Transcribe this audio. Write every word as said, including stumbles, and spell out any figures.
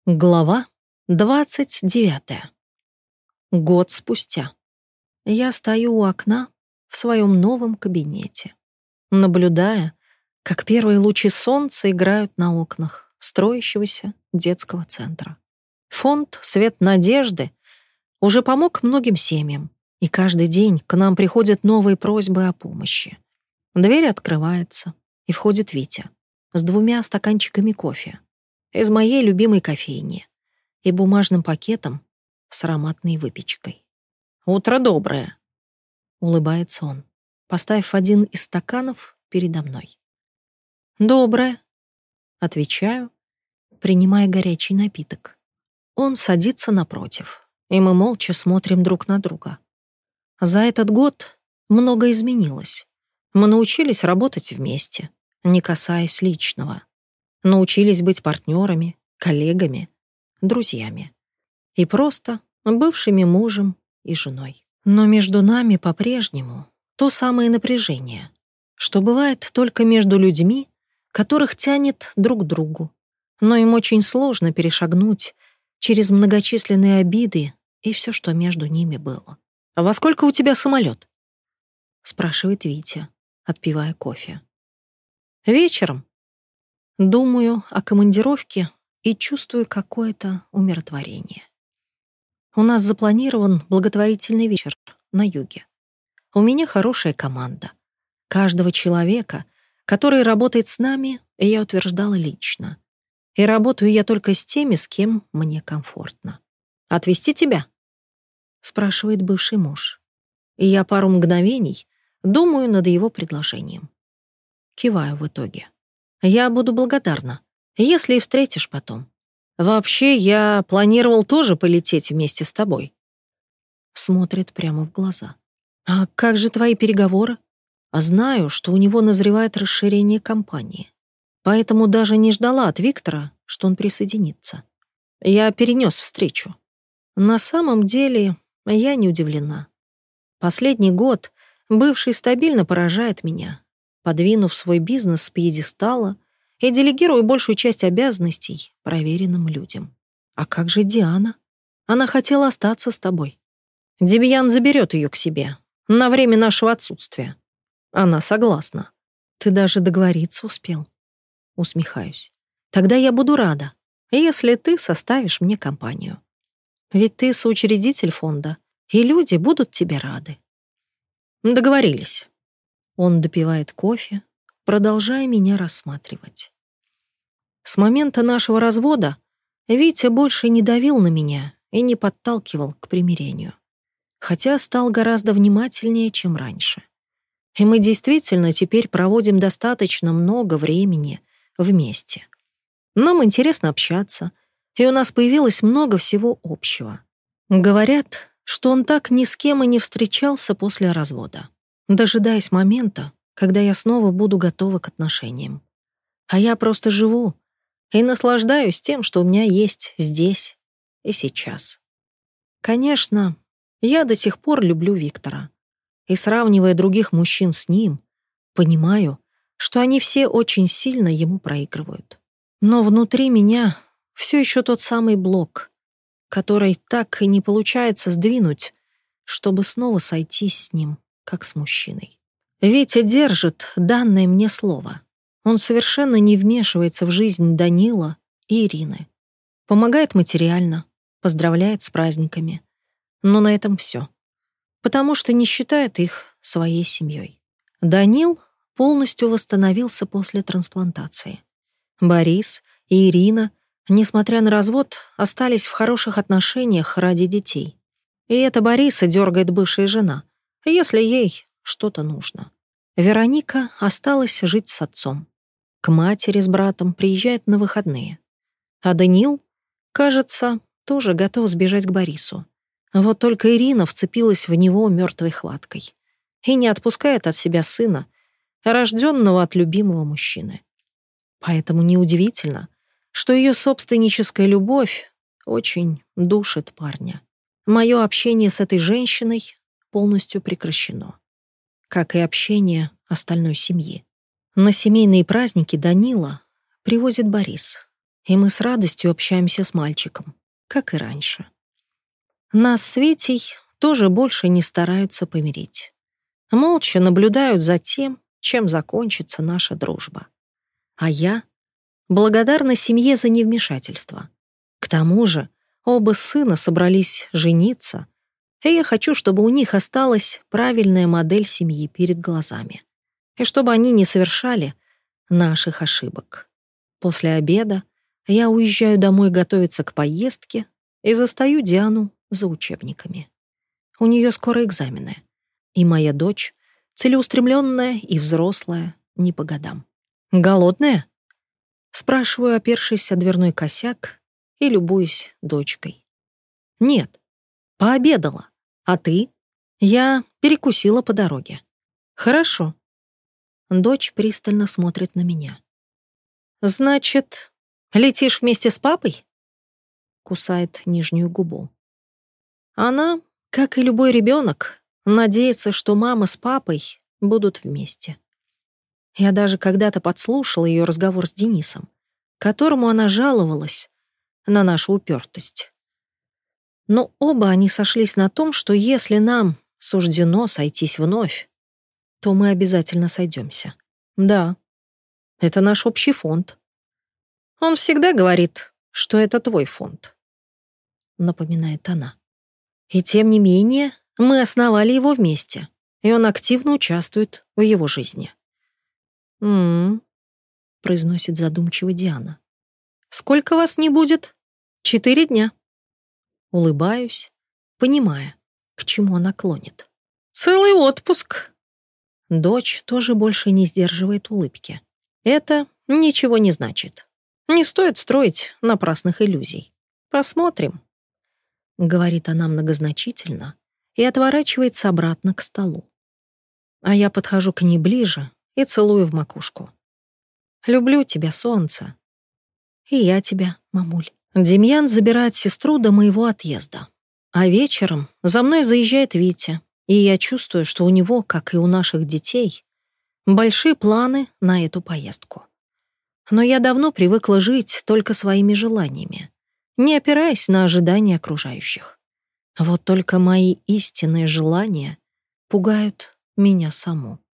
Глава двадцать девятая. Год спустя. Я стою у окна в своем новом кабинете, наблюдая, как первые лучи солнца играют на окнах строящегося детского центра. Фонд «Свет надежды» уже помог многим семьям, и каждый день к нам приходят новые просьбы о помощи. Дверь открывается, и входит Витя с двумя стаканчиками кофе из моей любимой кофейни и бумажным пакетом с ароматной выпечкой. «Утро доброе», — улыбается он, поставив один из стаканов передо мной. «Доброе», — отвечаю, принимая горячий напиток. Он садится напротив, и мы молча смотрим друг на друга. За этот год многое изменилось. Мы научились работать вместе, не касаясь личного. Научились быть партнерами, коллегами, друзьями. И просто бывшими мужем и женой. Но между нами по-прежнему то самое напряжение, что бывает только между людьми, которых тянет друг к другу. Но им очень сложно перешагнуть через многочисленные обиды и все, что между ними было. «А во сколько у тебя самолет?» — спрашивает Витя, отпивая кофе. «Вечером. Думаю о командировке и чувствую какое-то умиротворение. У нас запланирован благотворительный вечер на юге. У меня хорошая команда. Каждого человека, который работает с нами, я утверждала лично. И работаю я только с теми, с кем мне комфортно. «Отвезти тебя?» — спрашивает бывший муж. И я пару мгновений думаю над его предложением. Киваю в итоге. «Я буду благодарна, если и встретишь потом. Вообще, я планировал тоже полететь вместе с тобой». Смотрит прямо в глаза. «А как же твои переговоры?» А знаю, что у него назревает расширение компании. Поэтому даже не ждала от Виктора, что он присоединится. Я перенес встречу. На самом деле, я не удивлена. Последний год бывший стабильно поражает меня, подвинув свой бизнес с пьедестала и делегируя большую часть обязанностей проверенным людям. А как же Диана? Она хотела остаться с тобой. Демьян заберет ее к себе на время нашего отсутствия. Она согласна. Ты даже договориться успел. Усмехаюсь. Тогда я буду рада, если ты составишь мне компанию. Ведь ты соучредитель фонда, и люди будут тебе рады. Договорились. Он допивает кофе, продолжая меня рассматривать. С момента нашего развода Витя больше не давил на меня и не подталкивал к примирению, хотя стал гораздо внимательнее, чем раньше. И мы действительно теперь проводим достаточно много времени вместе. Нам интересно общаться, и у нас появилось много всего общего. Говорят, что он так ни с кем и не встречался после развода, дожидаясь момента, когда я снова буду готова к отношениям. А я просто живу и наслаждаюсь тем, что у меня есть здесь и сейчас. Конечно, я до сих пор люблю Виктора. И, сравнивая других мужчин с ним, понимаю, что они все очень сильно ему проигрывают. Но внутри меня все еще тот самый блок, который так и не получается сдвинуть, чтобы снова сойтись с ним, как с мужчиной. Витя держит данное мне слово. Он совершенно не вмешивается в жизнь Данила и Ирины. Помогает материально, поздравляет с праздниками. Но на этом все. Потому что не считает их своей семьей. Данил полностью восстановился после трансплантации. Борис и Ирина, несмотря на развод, остались в хороших отношениях ради детей. И это Бориса дергает бывшая жена, если ей что-то нужно. Вероника осталась жить с отцом. К матери с братом приезжает на выходные. А Данил, кажется, тоже готов сбежать к Борису. Вот только Ирина вцепилась в него мертвой хваткой и не отпускает от себя сына, рожденного от любимого мужчины. Поэтому неудивительно, что ее собственническая любовь очень душит парня. Мое общение с этой женщиной полностью прекращено, как и общение остальной семьи. На семейные праздники Данила привозит Борис, и мы с радостью общаемся с мальчиком, как и раньше. Нас с Витей тоже больше не стараются помирить. Молча наблюдают за тем, чем закончится наша дружба. А я благодарна семье за невмешательство. К тому же оба сына собрались жениться, и я хочу, чтобы у них осталась правильная модель семьи перед глазами, и чтобы они не совершали наших ошибок. После обеда я уезжаю домой готовиться к поездке и застаю Диану за учебниками. У нее скоро экзамены, и моя дочь целеустремленная и взрослая, не по годам. «Голодная?» Спрашиваю, опершись о дверной косяк, и любуюсь дочкой. «Нет, пообедала. А ты?» «Я перекусила по дороге». «Хорошо». Дочь пристально смотрит на меня. «Значит, летишь вместе с папой?» Кусает нижнюю губу. Она, как и любой ребенок, надеется, что мама с папой будут вместе. Я даже когда-то подслушала ее разговор с Денисом, которому она жаловалась на нашу упертость. Но оба они сошлись на том, что если нам суждено сойтись вновь, то мы обязательно сойдемся. Да, это наш общий фонд. Он всегда говорит, что это твой фонд, напоминает она. И тем не менее, мы основали его вместе, и он активно участвует в его жизни. «М-м-м», произносит задумчиво Диана. «Сколько вас не будет?» «Четыре дня». Улыбаюсь, понимая, к чему она клонит. «Целый отпуск». Дочь тоже больше не сдерживает улыбки. Это ничего не значит. Не стоит строить напрасных иллюзий. Посмотрим, говорит она многозначительно и отворачивается обратно к столу. А я подхожу к ней ближе и целую в макушку. «Люблю тебя, солнце». «И я тебя, мамуль». Демьян забирает сестру до моего отъезда. А вечером за мной заезжает Витя, и я чувствую, что у него, как и у наших детей, большие планы на эту поездку. Но я давно привыкла жить только своими желаниями, не опираясь на ожидания окружающих. Вот только мои истинные желания пугают меня саму.